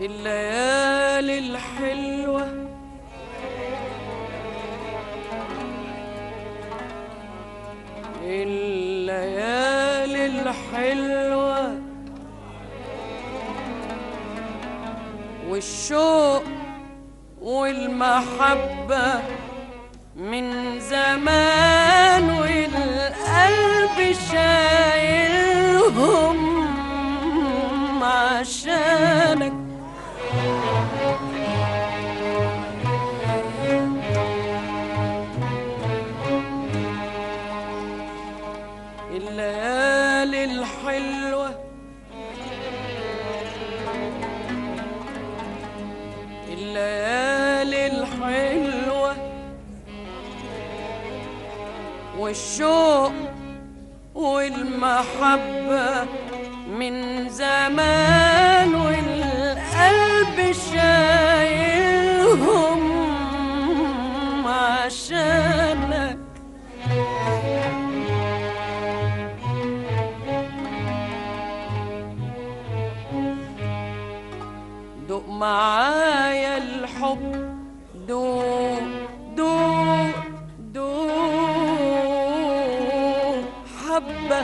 الليالي الحلوة الليالي الحلوة والشوق والمحبة من زمان والقلب شايلهم عشانك الليالي الحلوة الليالي الحلوة والشوق والمحبة من زمان والقلب شايلهم عشانك دوق معايا الحب دوق دوق دوق حبة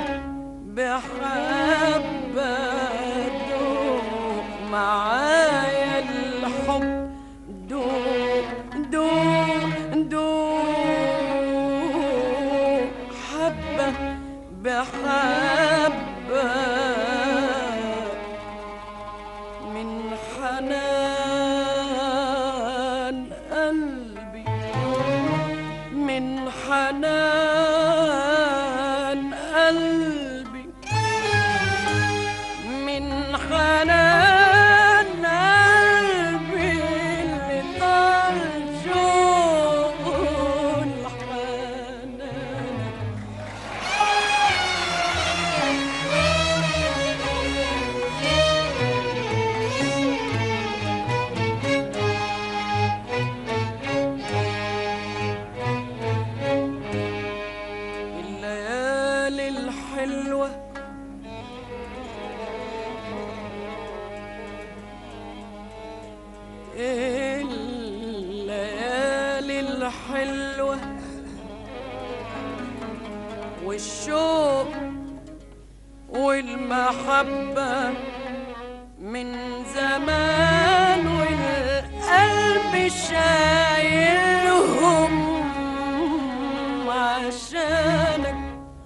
بحبة دوق معايا الحب دوق دوق دوق حبة بحبة من حنان قلبي من حنان قلبي من حنان قلبي اللي طال شوق الحنان الليالي الحلوة الليالي الحلوة والشوق والمحبة من زمان والقلب شايلهم عشانك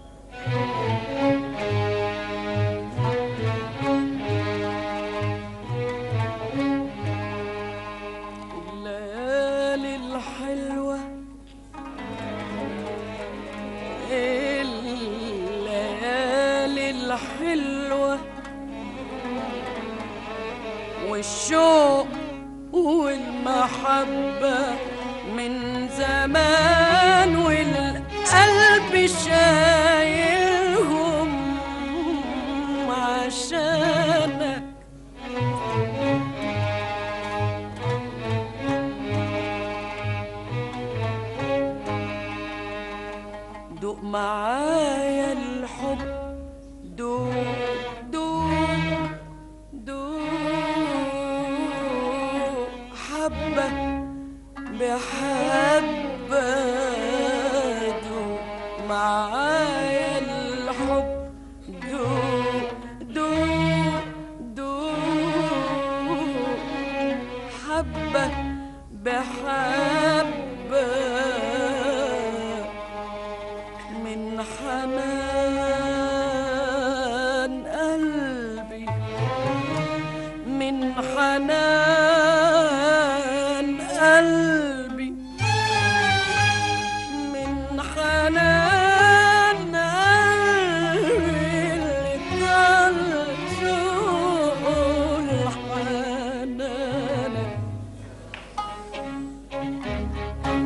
الليالي الحلوة الليالي الحلوة والشوق والمحبة من زمان والقلب شايلهم عشانك دوق معايا الحب دوق دوق دوق حبة بحبة دوق معايا الحب دوق دوق دوق حبة بحبة من حنان قلبي من حنان قلبي من حنان قلبي اللي طال شوق الحنان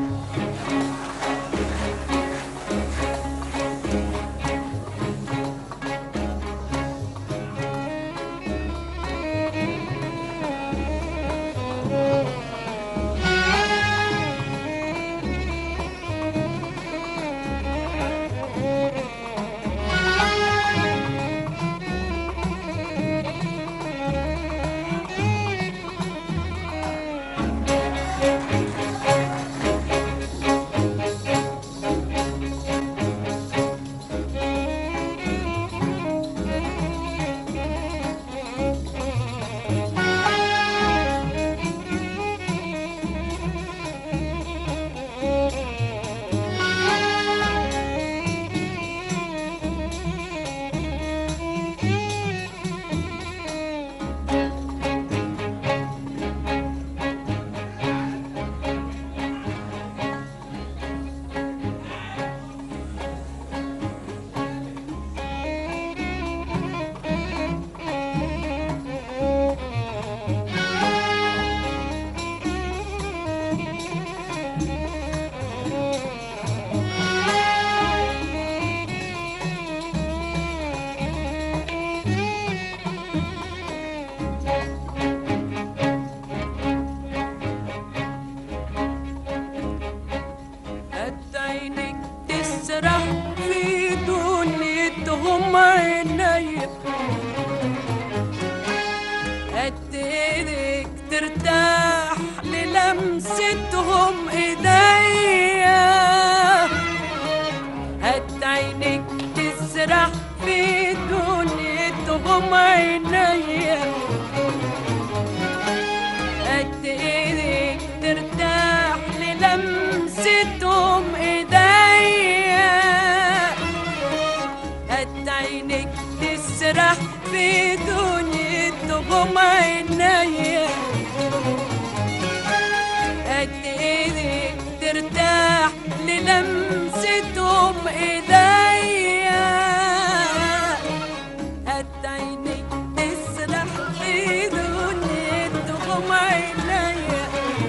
لمستهم ايديا، هات عينيك تسرح في دنيتهم عينيا، هات ايديك ترتاح للمستهم ايديا، هات عينيك تسرح في دنيتهم عينيا، هات ايديك ترتاح للمستهم ايديا، هات عينيك تسرح في دنيتهم عينيا،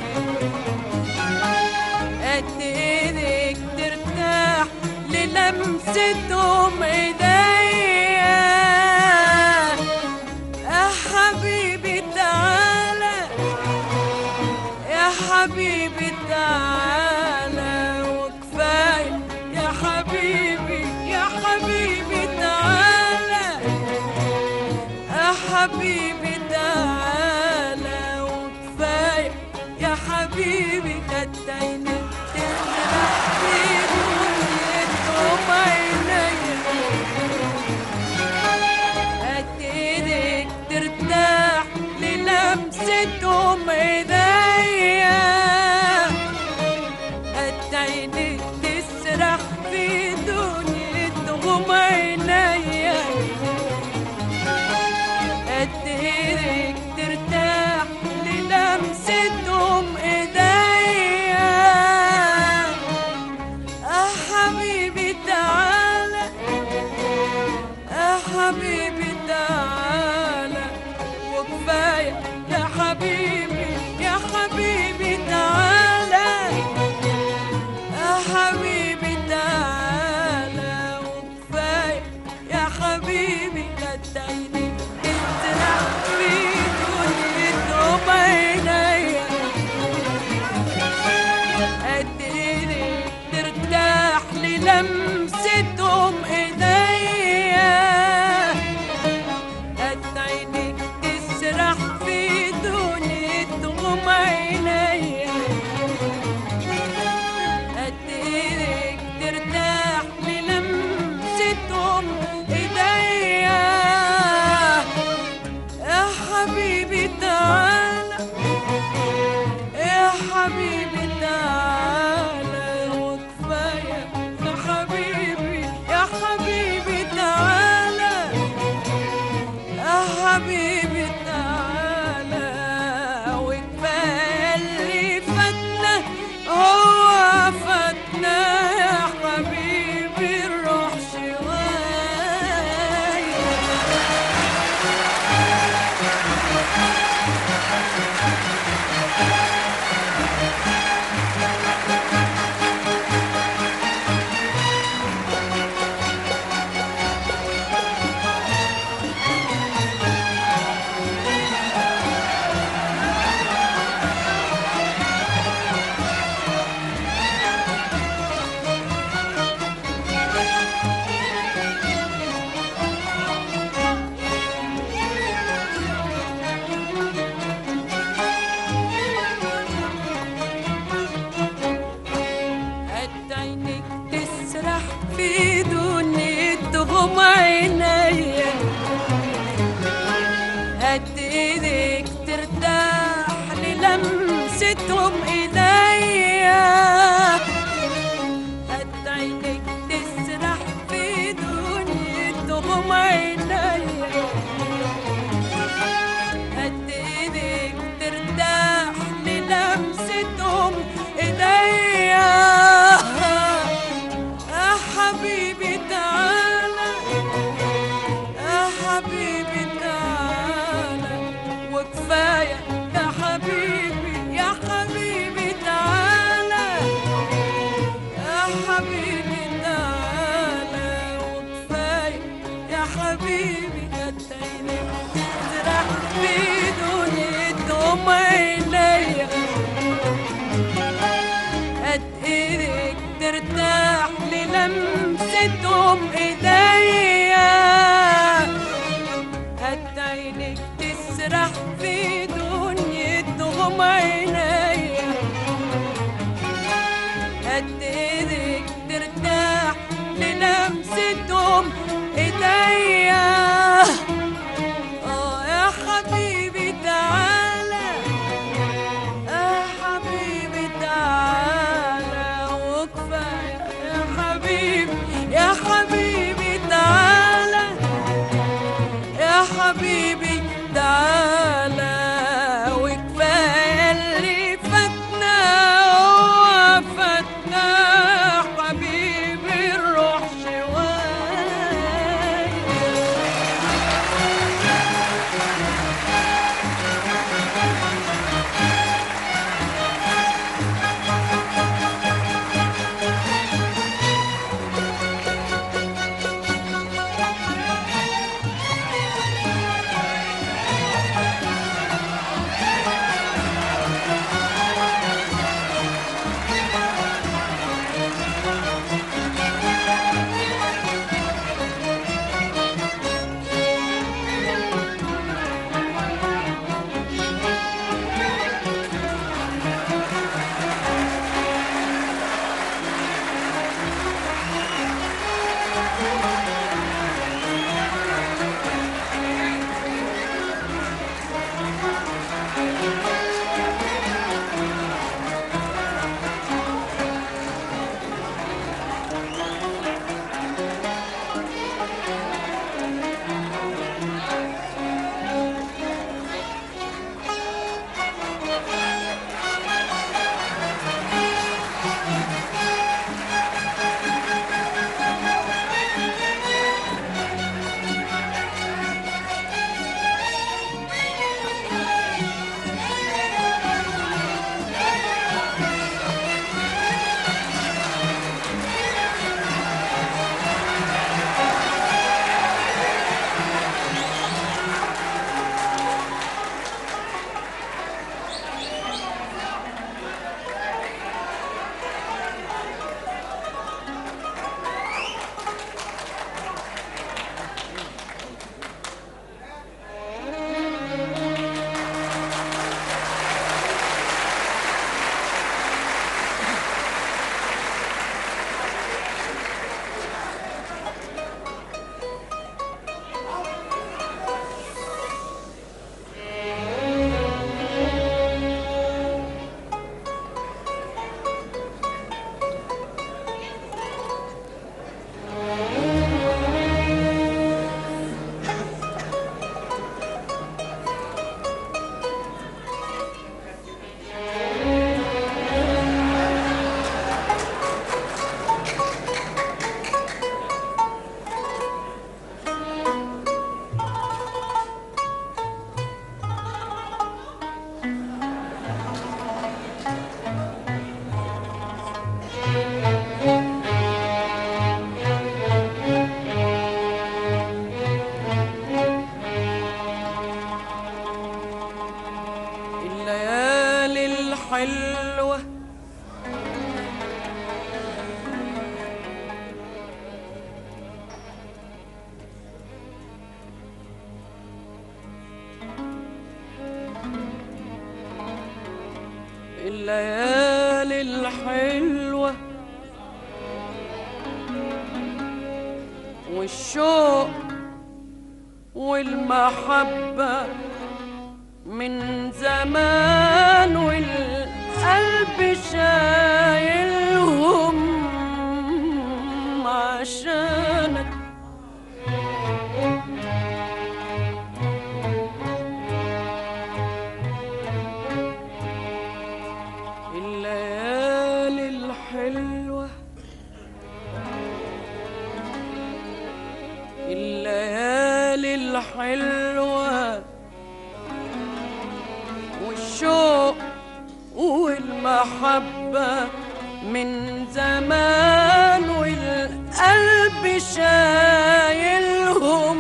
هات ايديك ترتاح للمستهم ايديا، يا حبيبي تعالى، يا حبيبي تعالى وكفاية، يا حبيبي يا حبيبي تعالى، يا حبيبي تعالى وكفاية، يا حبيبي هات عينيك تسرح في دنيتهم عينيا، هات ايديك ترتاح للمستهم ايديا، هات عينيك تسرح في دنيتهم عينيا، هات ايديك ترتاح للمستهم ايديا، يا حبيبي تعالى، يا حبيبي تعالى وكفاية، يا حبيبي يا حبيبي تعالى، يا حبيبي تعالى وكفاية، يا حبيبي هات عينيك تسرح في دنيتهم عينيا، هات ايديك ترتاح للمستهم ايديا، هات عينيك تسرح في دنيتهم عينيا، هات ايديك ترتاح للمستهم ايديا، يا حبيبي تعالى، يا حبيبي تعالى وكفاية، يا حبيبي يا حبيبي تعالى، يا حبيبي تعالى وكفاية، اللي فاتنا هو فاتنا، يا حبيبي الروح شوية. هات عينيك تسرح في دنيتهم عينيا، هات ايديك ترتاح للمستهم ايديا، هات عينيك تسرح في دنيتهم عينيا، هات ايديك ترتاح للمستهم ايديا، يا حبيبي تعالى، يا حبيبي تعالى وكفاية، يا حبيبي يا حبيبي تعالى، الحلوة الليالي الحلوة والشوق والمحبة من زمان والقلب شايلهم عشانك الليالي الحلوة الليالي الحلوة والشوق والمحبة من زمان والقلب شايلهم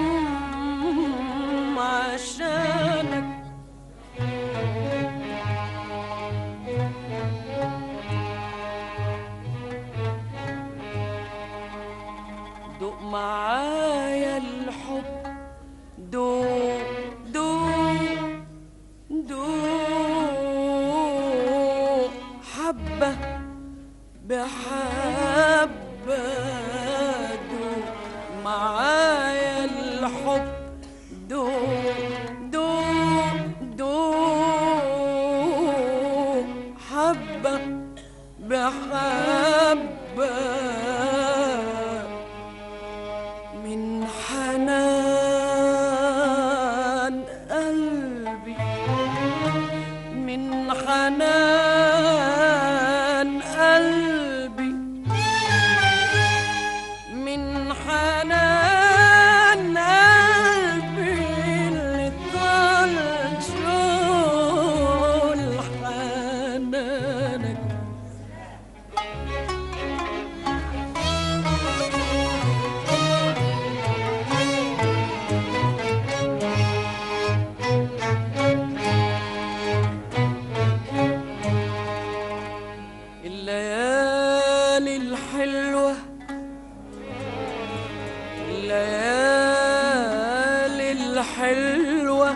عشانك دوق معايا الحب دوق دوق دوق حبة بحبة دوق معايا الحب دوق دوق دوق حبة بحبة من حنان قلبي من حنان قلبي من حنان قلبي اللي طال شول حنانك الليالي الحلوة الليالي الحلوة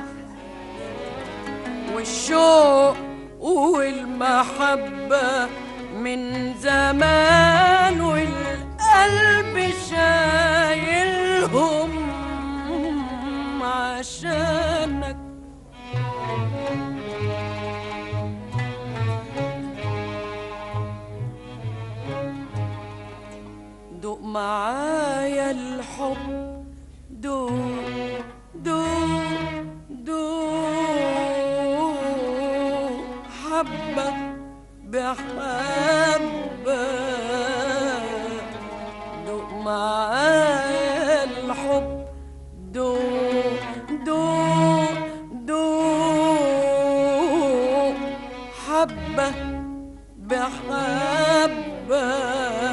والشوق والمحبة من زمان والقلب شايلهم عشانك دوق معايا الحب دوق دوق دوق حبة بحبة دوق معايا الحب دوق دوق دوق حبة بحبة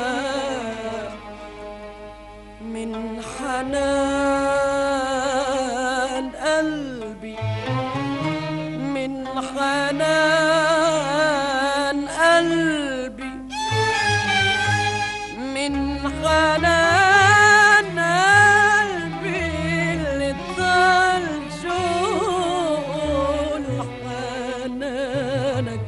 من حنان قلبي من حنان قلبي من حنان قلبي اللي طال شول حنانك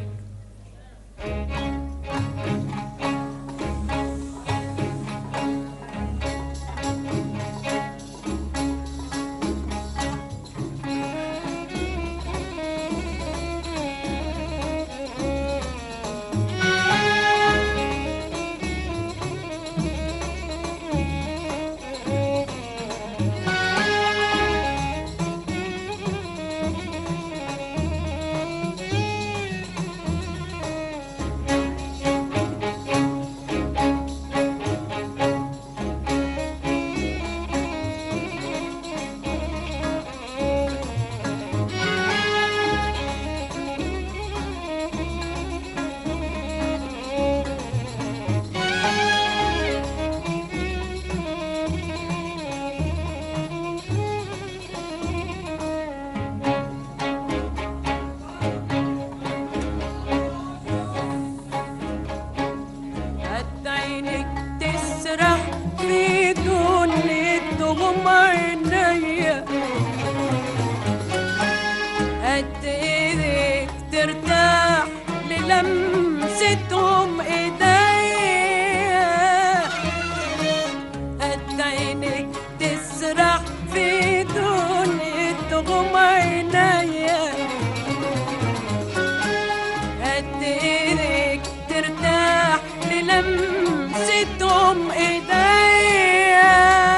ايديك ترتاح للمستهم ايديا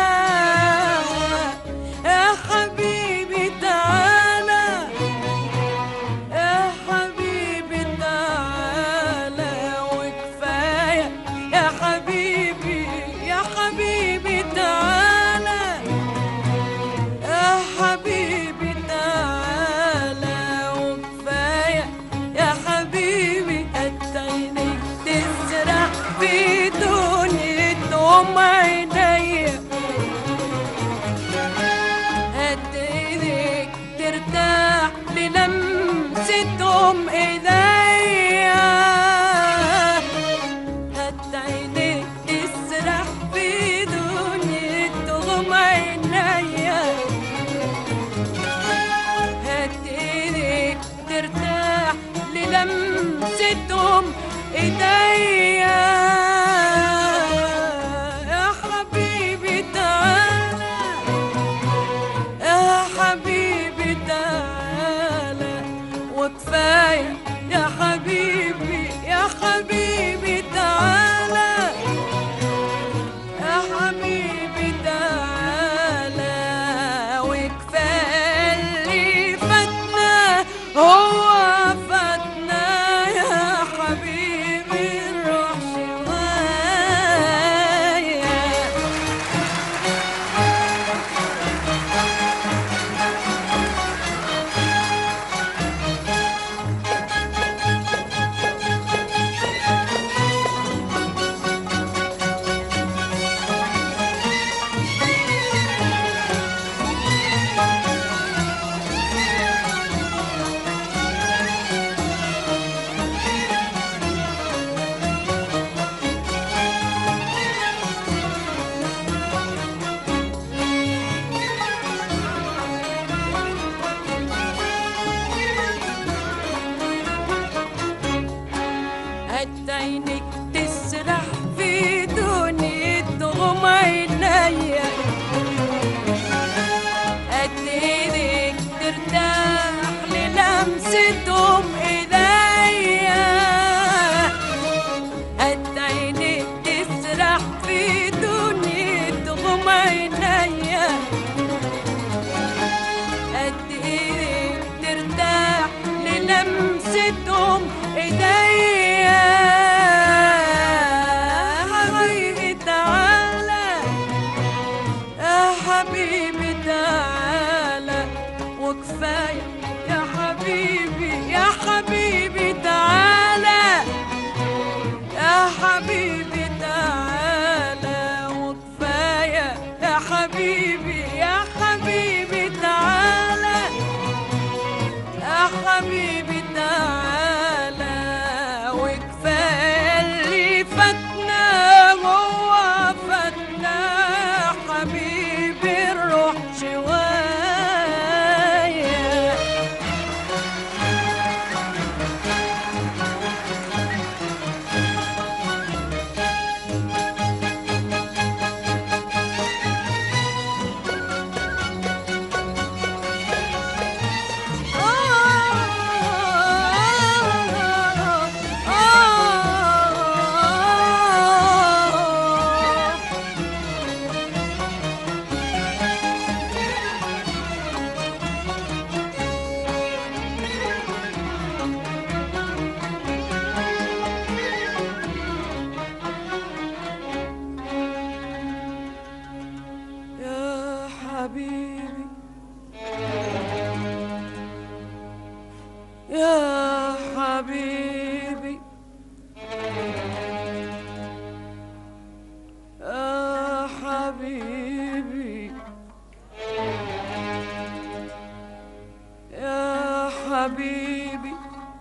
يا حبيبي تعالى يا حبيبي تعالى وكفاية يا حبيبي يا حبيبي تعالى يا حبيبي تعالى وكفاية يا حبيبي قد عينيك تسرح في دنيتهم عينيا قد ايديك ترتاح للمستهم ايديا قد عينيك تسرح في دنيتهم عينيا قد ايديك ترتاح للمستهم ايديا يا حبيبي تعالى يا حبيبي تعالى وكفاية يا حبيبي يا حبيبي تعالى يا حبيبي تعالى وكفاية اللي فاتنا هو فاتنا يا حبيبي الروح شوية قد عينك تسرح في دنيتهم عينيا قد ايدك ترتاح للمستهم ايديا قد عينك تسرح في دنيتهم عينيا قد ايدك ترتاح للمستهم ايديا حبيبي تعالى يا حبيبي تعالى وكفاية يا حبيبي يا حبيبي تعالى يا حبيبي تعالى وكفاية يا حبيبي يا حبيبي تعالى يا حبيبي تعالى وكفاية اللي فاتنا هو فاتنا حبيبي الروح شوية يا حبيبي يا حبيبي يا حبيبي يا حبيبي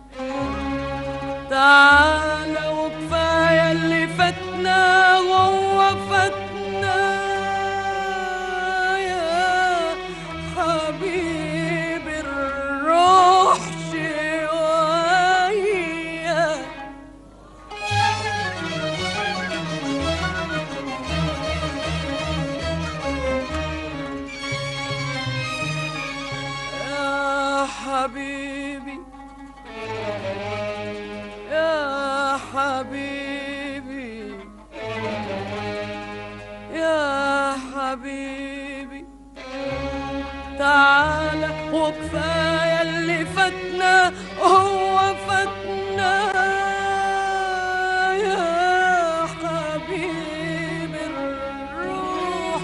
تعالى وكفاية اللي فاتنا وهو فاتنا يا حبيبي الروح شوية يا حبيبي يا حبيبي يا حبيبي تعالى وكفاية اللي فاتنا هو فاتنا يا حبيبي الروح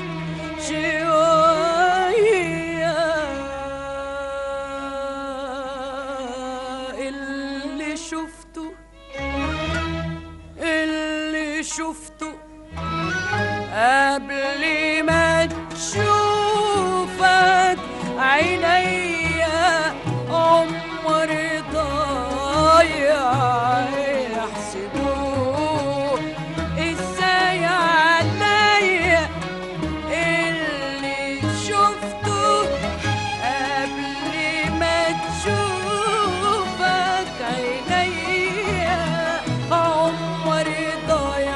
شوية اللي شفته قبل ما تشوفك عينيا عمري ضايع يحسبوه ازاي عليا اللي شفته قبل ما تشوفك عينيا عمري ضايع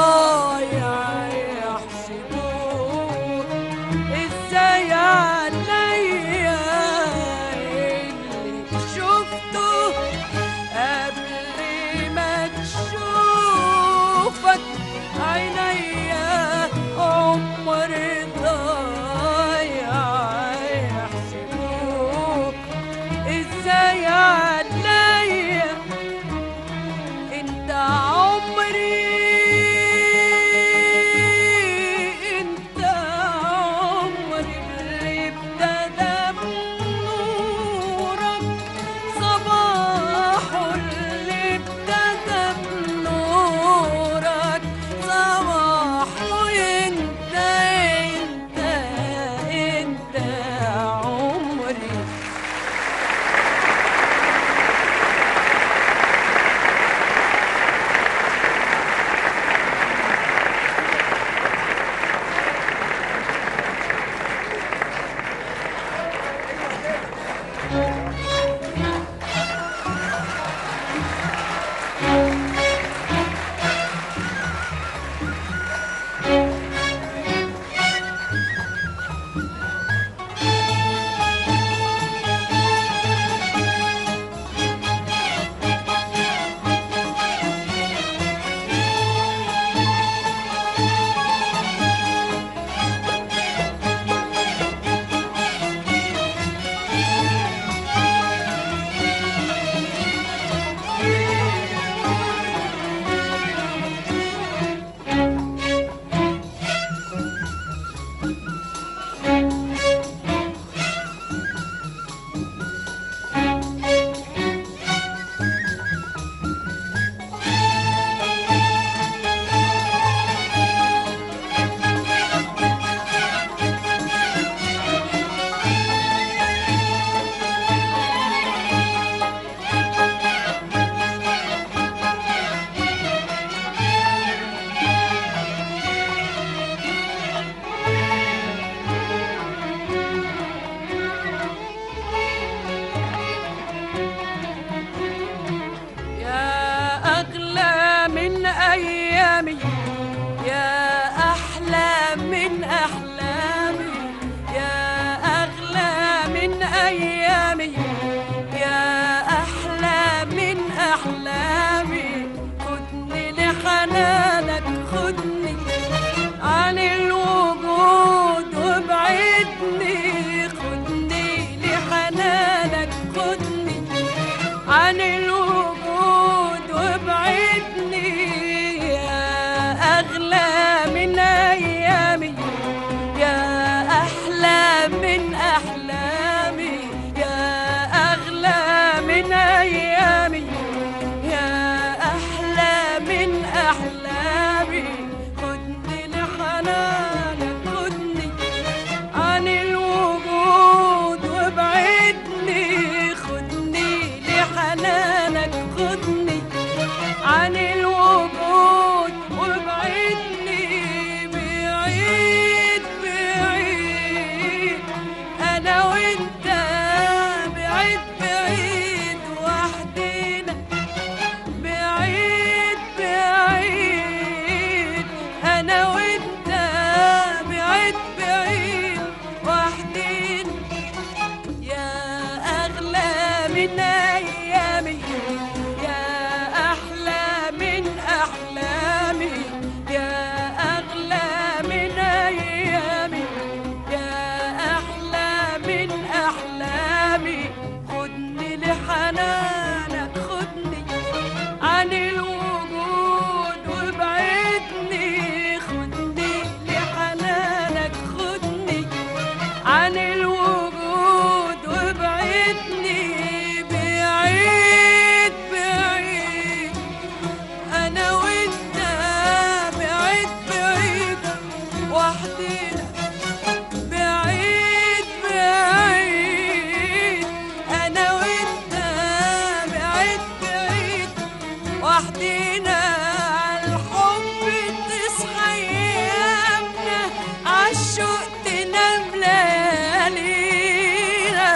يحسبوه ازاي عليا اللي شفته قبل ما تشوفك عينيا عمري ضايع يحسبوه ازاي عليا انت عمري اللي ابتدى بنورك صباحه اللي ابتدى بنورك صباحه انت عمري أيامي يا أحلى من أحلامي يا أغلى من أيامي يا أحلى من أحلامي خدني لحنانك خدني عن الوجود وابعدني خدني لحنانك خدني عن الوجود وابعدني يا وحدينا عالحب تصحى ايامنا عالشوق تنام ليالينا.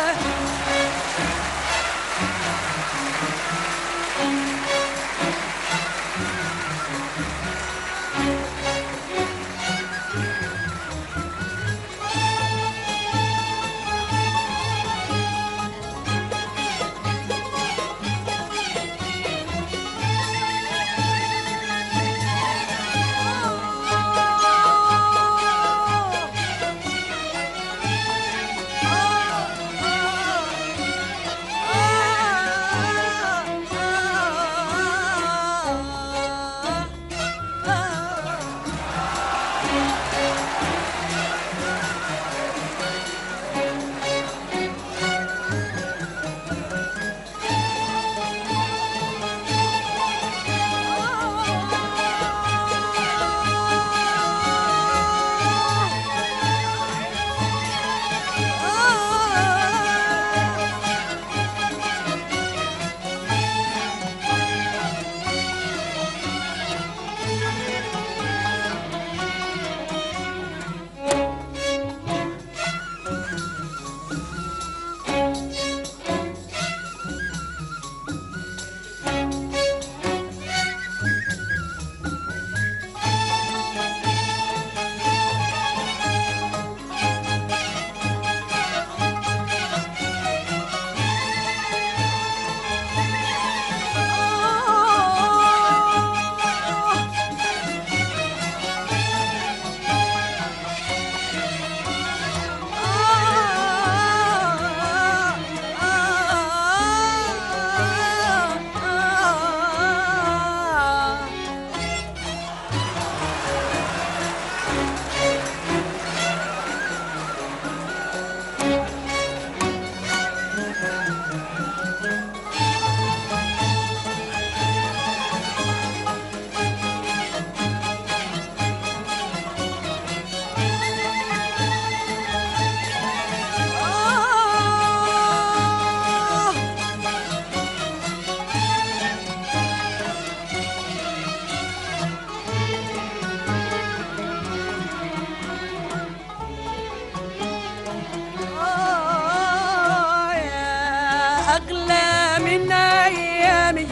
أغلى من أيامي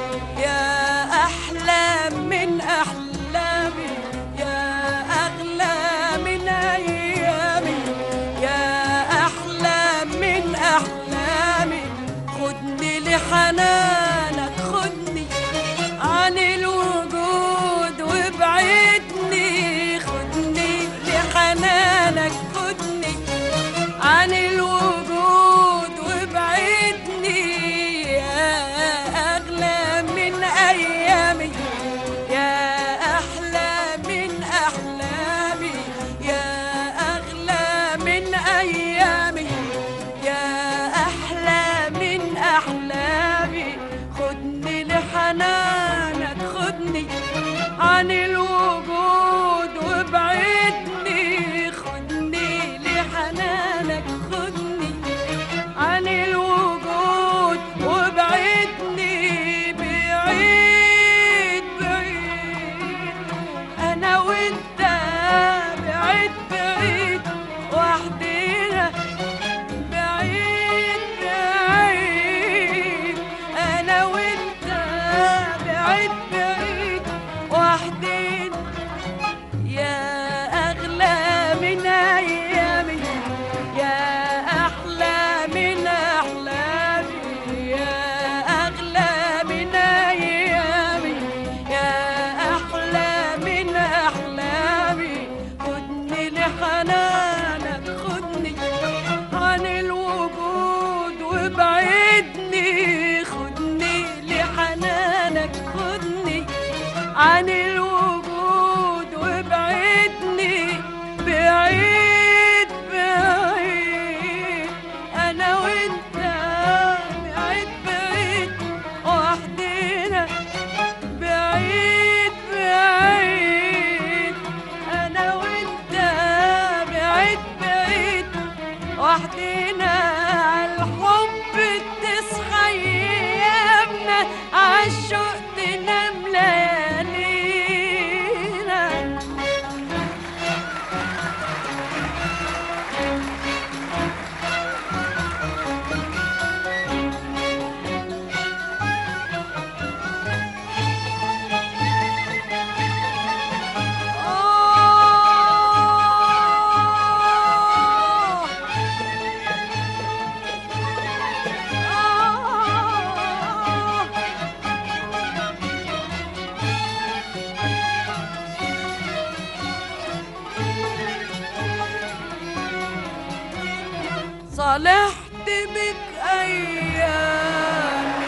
يا أحلى من أحلامي، يا أغلى من أيامي يا أحلى من أحلامي. خدني لحنانك خدني عن الوجود وابعدني، خدني لحنانك خدني عن الوجود وابعدني. يا أغلى من أيامي يا أحلى من أحلامي، يا أغلى من أيامي يا أحلى من أحلامي. خدني لحنانك خدني عن الوجود وابعدني، خدني لحنانك خدني عن الوجود وابعدني. بعيد بعيد أنا وأنت، بعيد بعيد وحدينا، بعيد بعيد أنا وأنت، بعيد بعيد وحدينا. صالحت بك أيامي.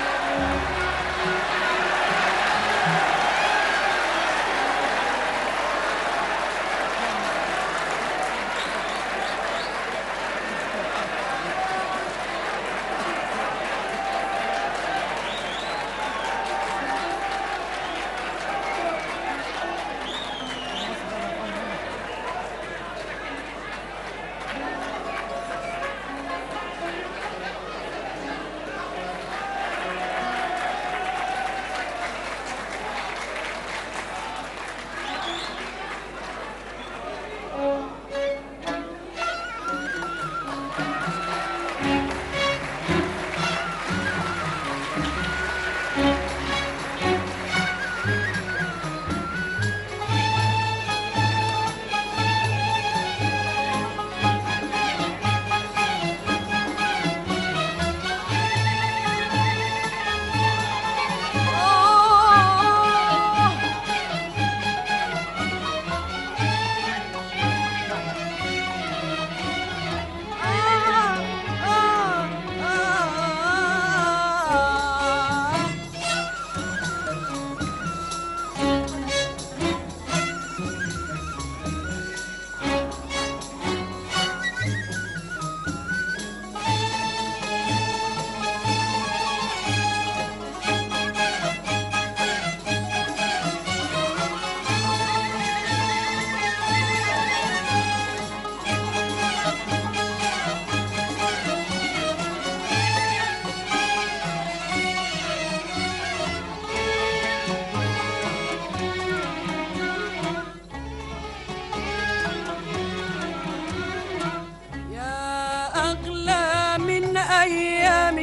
أيامي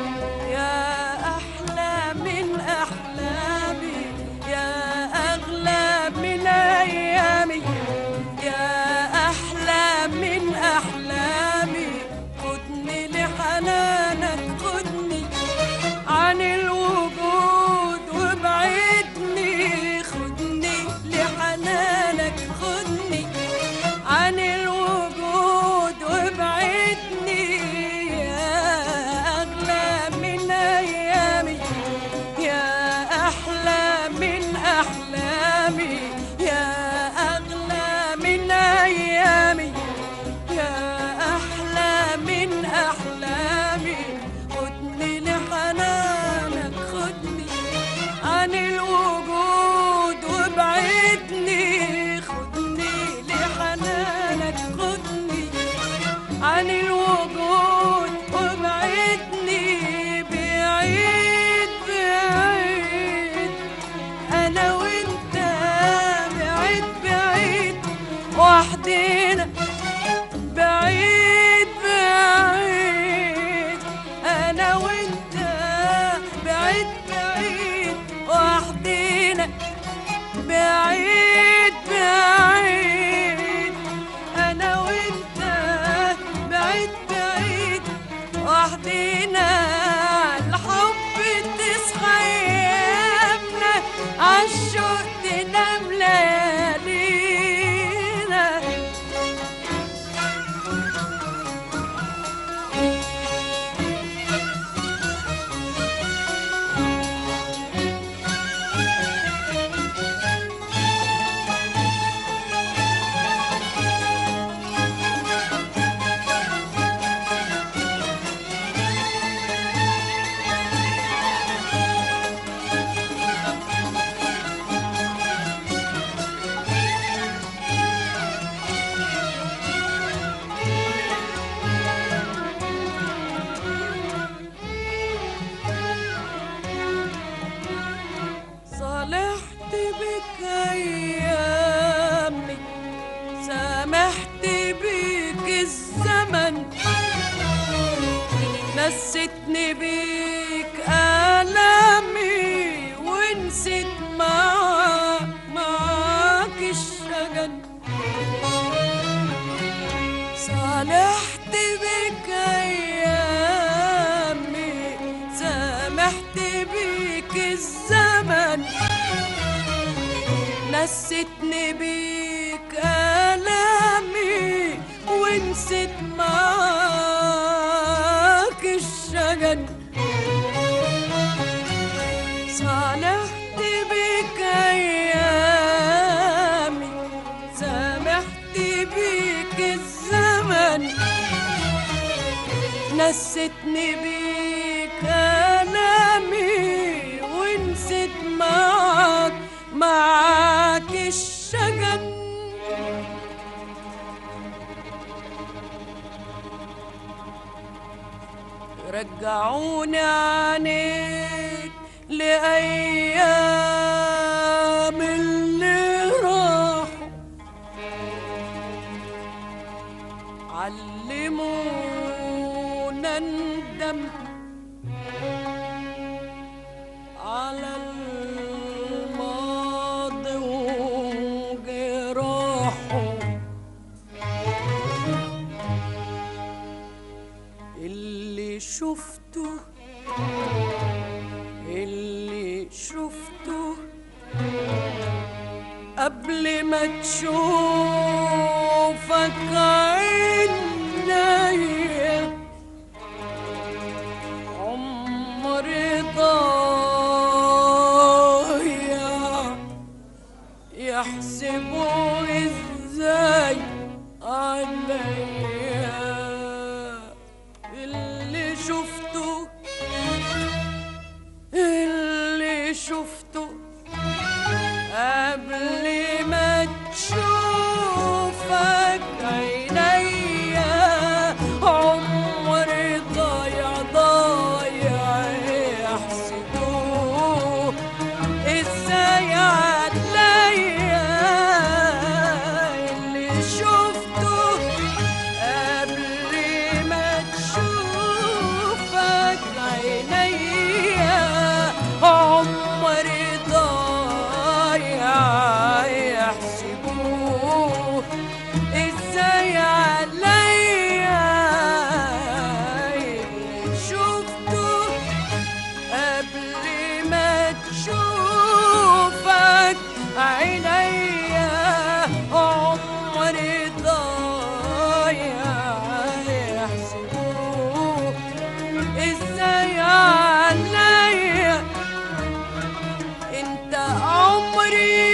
يا أحلى من أحلامي، يا أغلى من أيامي، يا أحلى من أحلامي. خدني لحنانك، خدني عن الوجود وابعدني، خدني لحنانك، خدني عن الوجود وابعدني. عن الوجود وابعدني بعيد بعيد، أنا وأنت بعيد بعيد وحدينا، بعيد بعيد أنا وأنت بعيد بعيد وحدينا، بعيد بعيد أنا وأنت بعيد بعيد وحدينا. الحب تصحى أيامنا، عالشوق تنام ليالينا. صالحت بك أيامي، سامحت بك الزمن، نسيتني بك آلامي ونسيت معاك الشجن. صالحت بك أيامي، سامحت بك الزمن، نسيتني بيك آلامي ونسيت معاك نستني بكلامي ونسيت معاك الشجن. رجعوني عنيك لأيام اللي راحوا، علمونا ندم على الماضي وجراحه. اللي شفته قبل ما تشوفك عينيا، عمري ضايع يحسبوا ازاي عليا. اللي شفته قبل ما تشوفك عينيا، عمري ضايع يحسبوه ازاي عليا. اللي شفته قبل ما تشوفك عينيا، عمري ضايع يحسبوه ازاي عليا. شفته قبل ما تشوفك عينيا، عمري ضايع يحسبوه ازاي عليا. انت عمري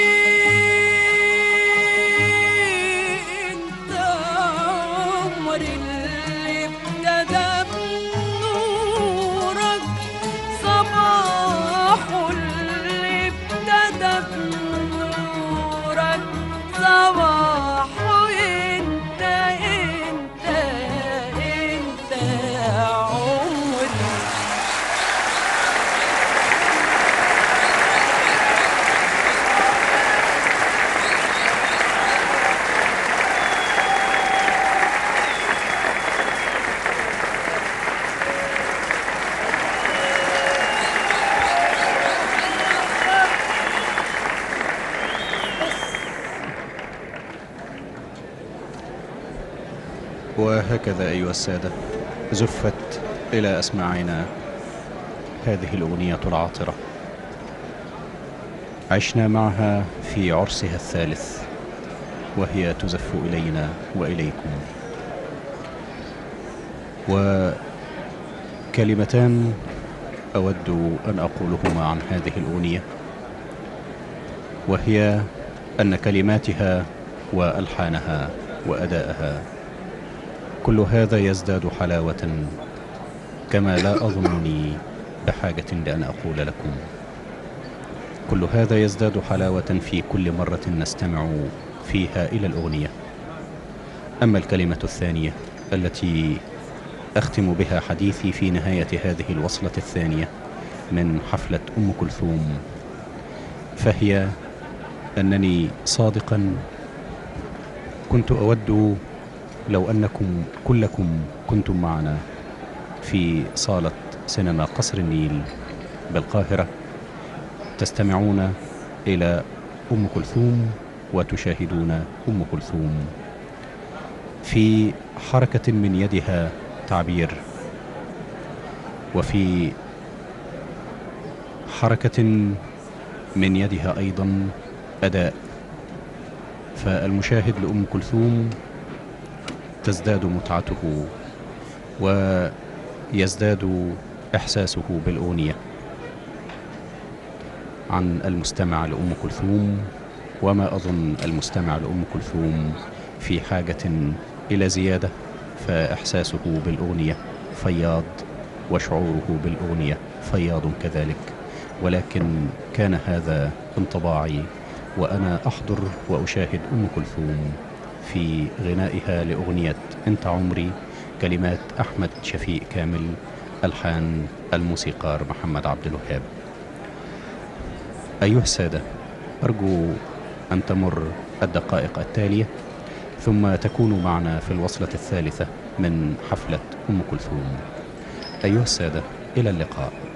اللي ابتدى بنورك صباحه، اللي ابتدى بنورك صباحه. انت عمري. وهكذا أيها السادة زفت إلى أسماعنا هذه الأغنية العاطرة، عشنا معها في عرسها الثالث وهي تزف إلينا وإليكم. وكلمتان أود أن أقولهما عن هذه الأغنية، وهي أن كلماتها وألحانها وأداءها كل هذا يزداد حلاوة، كما لا أظنني بحاجة لأن أقول لكم. كل هذا يزداد حلاوة في كل مرة نستمع فيها إلى الأغنية. أما الكلمة الثانية التي أختم بها حديثي في نهاية هذه الوصلة الثانية من حفلة أم كلثوم، فهي أنني صادقا كنت أود لو أنكم كلكم كنتم معنا في صالة سينما قصر النيل بالقاهرة، تستمعون إلى أم كلثوم وتشاهدون أم كلثوم في حركة من يدها تعبير، وفي حركة من يدها أيضا أداء. فالمشاهد لأم كلثوم تزداد متعته ويزداد إحساسه بالأغنية عن المستمع لأم كلثوم، وما أظن المستمع لأم كلثوم في حاجة إلى زيادة، فإحساسه بالأغنية فياض وشعوره بالأغنية فياض كذلك، ولكن كان هذا انطباعي وأنا أحضر وأشاهد أم كلثوم في غنائها لأغنية أنت عمري، كلمات أحمد شفيق كامل، ألحان الموسيقار محمد عبد الوهاب. أيها السادة، أرجو أن تمر الدقائق التالية ثم تكونوا معنا في الوصلة الثالثة من حفلة أم كلثوم. أيها السادة، إلى اللقاء.